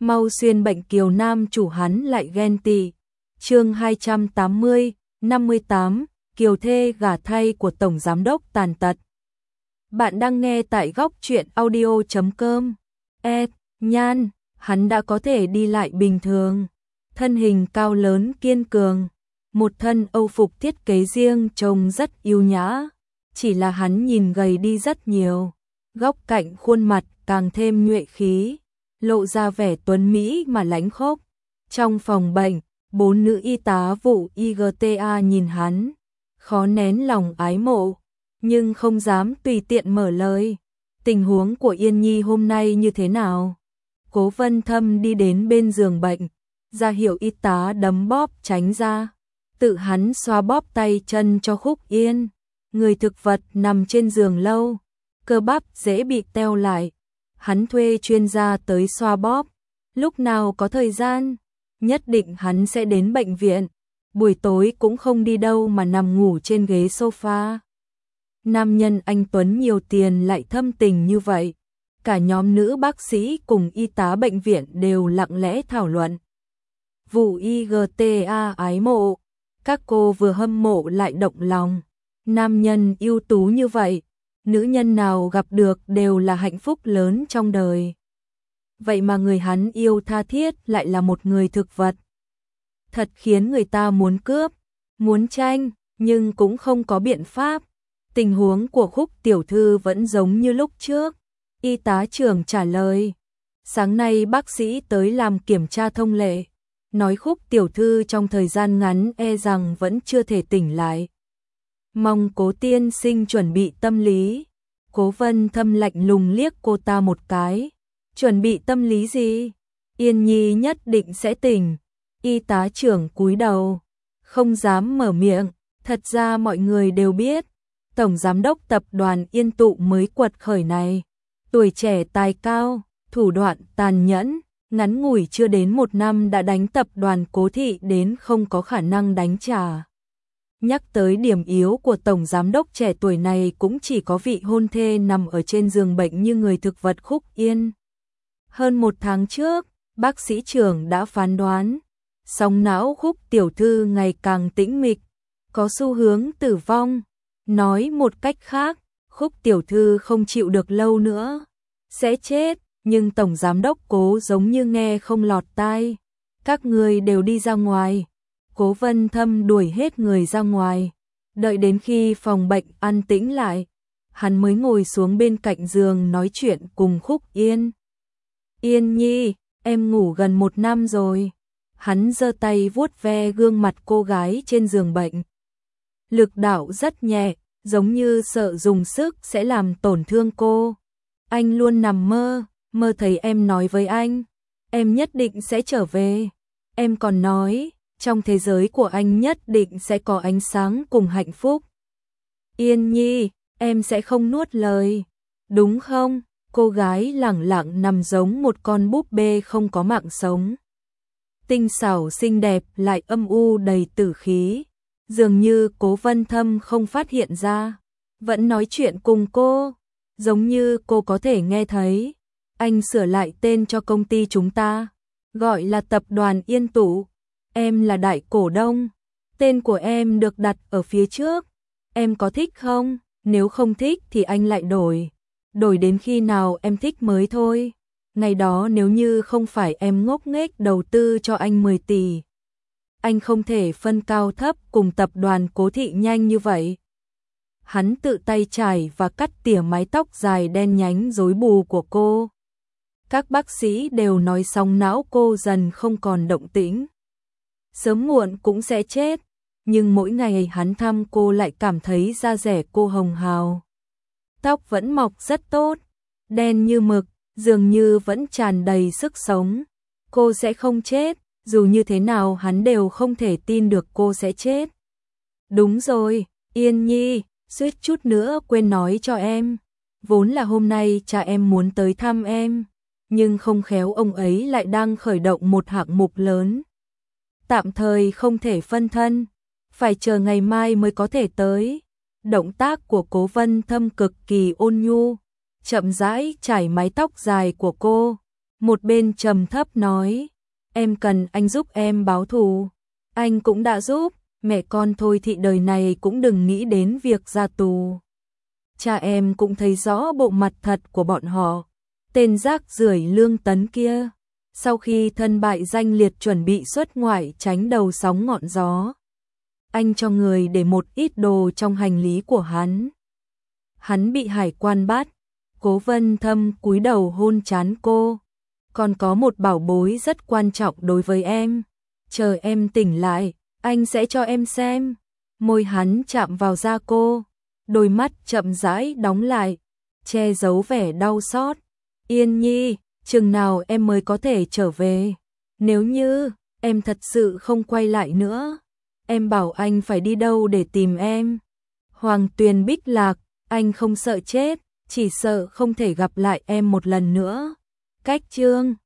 mau xuyên bệnh kiều nam chủ hắn lại ghen tị. Chương 280-58, kiều thê gả thay của Tổng Giám đốc tàn tật. Bạn đang nghe tại góc truyện audio.com. Nhan, hắn đã có thể đi lại bình thường. Thân hình cao lớn kiên cường. Một thân âu phục thiết kế riêng trông rất yêu nhã. Chỉ là hắn nhìn gầy đi rất nhiều. Góc cạnh khuôn mặt càng thêm nhuệ khí. Lộ ra vẻ tuấn mỹ mà lãnh khốc. Trong phòng bệnh, 4 nữ y tá vụ IGTA nhìn hắn. Khó nén lòng ái mộ. Nhưng không dám tùy tiện mở lời. Tình huống của Yên Nhi hôm nay như thế nào? Cố Vân Thâm đi đến bên giường bệnh, ra hiệu y tá đấm bóp tránh ra. Tự hắn xoa bóp tay chân cho Khúc Yên. Người thực vật nằm trên giường lâu, cơ bắp dễ bị teo lại. Hắn thuê chuyên gia tới xoa bóp. Lúc nào có thời gian, nhất định hắn sẽ đến bệnh viện. Buổi tối cũng không đi đâu mà nằm ngủ trên ghế sofa. Nam nhân anh tuấn nhiều tiền lại thâm tình như vậy. Cả nhóm nữ bác sĩ cùng y tá bệnh viện đều lặng lẽ thảo luận. Vụ IGTA ái mộ. Các cô vừa hâm mộ lại động lòng. Nam nhân ưu tú như vậy, nữ nhân nào gặp được đều là hạnh phúc lớn trong đời. Vậy mà người hắn yêu tha thiết lại là một người thực vật. Thật khiến người ta muốn cướp, muốn tranh, nhưng cũng không có biện pháp. Tình huống của Khúc tiểu thư vẫn giống như lúc trước. Y tá trưởng trả lời. Sáng nay bác sĩ tới làm kiểm tra thông lệ. Nói Khúc tiểu thư trong thời gian ngắn e rằng vẫn chưa thể tỉnh lại. Mong Cố tiên sinh chuẩn bị tâm lý. Cố Vân Thâm lạnh lùng liếc cô ta một cái. Chuẩn bị tâm lý gì? Yên Nhi nhất định sẽ tỉnh. Y tá trưởng cúi đầu, không dám mở miệng. Thật ra mọi người đều biết, Tổng Giám đốc tập đoàn Yên Tụ mới quật khởi này. Tuổi trẻ tài cao, thủ đoạn tàn nhẫn, ngắn ngủi chưa đến 1 năm đã đánh tập đoàn Cố thị đến không có khả năng đánh trả. Nhắc tới điểm yếu của Tổng Giám đốc trẻ tuổi này cũng chỉ có vị hôn thê nằm ở trên giường bệnh như người thực vật Khúc Yên. Hơn 1 tháng trước, bác sĩ trưởng đã phán đoán, sóng não Khúc tiểu thư ngày càng tĩnh mịch, có xu hướng tử vong. Nói một cách khác, Khúc tiểu thư không chịu được lâu nữa, sẽ chết, nhưng Tổng Giám đốc Cố giống như nghe không lọt tai. Các người đều đi ra ngoài. Cố Vân Thâm đuổi hết người ra ngoài. Đợi đến khi phòng bệnh an tĩnh lại, hắn mới ngồi xuống bên cạnh giường nói chuyện cùng Khúc Yên. Yên Nhi, em ngủ gần 1 năm rồi. Hắn giơ tay vuốt ve gương mặt cô gái trên giường bệnh. Lực đạo rất nhẹ, giống như sợ dùng sức sẽ làm tổn thương cô. Anh luôn nằm mơ, mơ thấy em nói với anh, em nhất định sẽ trở về. Em còn nói, trong thế giới của anh nhất định sẽ có ánh sáng cùng hạnh phúc. Yên Nhi, em sẽ không nuốt lời, đúng không? Cô gái lẳng lặng nằm giống một con búp bê không có mạng sống. Tinh xảo xinh đẹp lại âm u đầy tử khí. Dường như Cố Vân Thâm không phát hiện ra. Vẫn nói chuyện cùng cô. Giống như cô có thể nghe thấy. Anh sửa lại tên cho công ty chúng ta. Gọi là Tập đoàn Yên Tụ. Em là đại cổ đông. Tên của em được đặt ở phía trước. Em có thích không? Nếu không thích thì anh lại đổi. Đổi đến khi nào em thích mới thôi. Ngày đó nếu như không phải em ngốc nghếch đầu tư cho anh 10 tỷ. Anh không thể phân cao thấp cùng tập đoàn Cố thị nhanh như vậy. Hắn tự tay chải và cắt tỉa mái tóc dài đen nhánh rối bù của cô. Các bác sĩ đều nói sóng não cô dần không còn động tĩnh. Sớm muộn cũng sẽ chết. Nhưng mỗi ngày hắn thăm cô lại cảm thấy da dẻ cô hồng hào. Tóc vẫn mọc rất tốt, đen như mực, dường như vẫn tràn đầy sức sống. Cô sẽ không chết, dù như thế nào hắn đều không thể tin được cô sẽ chết. Đúng rồi, Yên Nhi, suýt chút nữa quên nói cho em. Vốn là hôm nay cha em muốn tới thăm em, nhưng không khéo ông ấy lại đang khởi động một hạng mục lớn. Tạm thời không thể phân thân, phải chờ ngày mai mới có thể tới. Động tác của Cố Vân Thâm cực kỳ ôn nhu, chậm rãi chải mái tóc dài của cô, Một bên trầm thấp nói, em cần anh giúp em báo thù. Anh cũng đã giúp, mẹ con Thôi Thị đời này cũng đừng nghĩ đến việc ra tù. Cha em cũng thấy rõ bộ mặt thật của bọn họ. Tên rác rưởi Lương Tấn kia, sau khi thân bại danh liệt chuẩn bị xuất ngoại tránh đầu sóng ngọn gió, anh cho người để một ít đồ trong hành lý của hắn. Hắn bị hải quan bắt. Cố Vân Thâm cúi đầu hôn trán cô. Còn có một bảo bối rất quan trọng đối với em. Chờ em tỉnh lại, anh sẽ cho em xem. Môi hắn chạm vào da cô. Đôi mắt chậm rãi đóng lại, che giấu vẻ đau xót. Yên Nhi, chừng nào em mới có thể trở về? Nếu như em thật sự không quay lại nữa, em bảo anh phải đi đâu để tìm em? Hoàng Tuyền Bích Lạc, anh không sợ chết, chỉ sợ không thể gặp lại em một lần nữa. Cách chương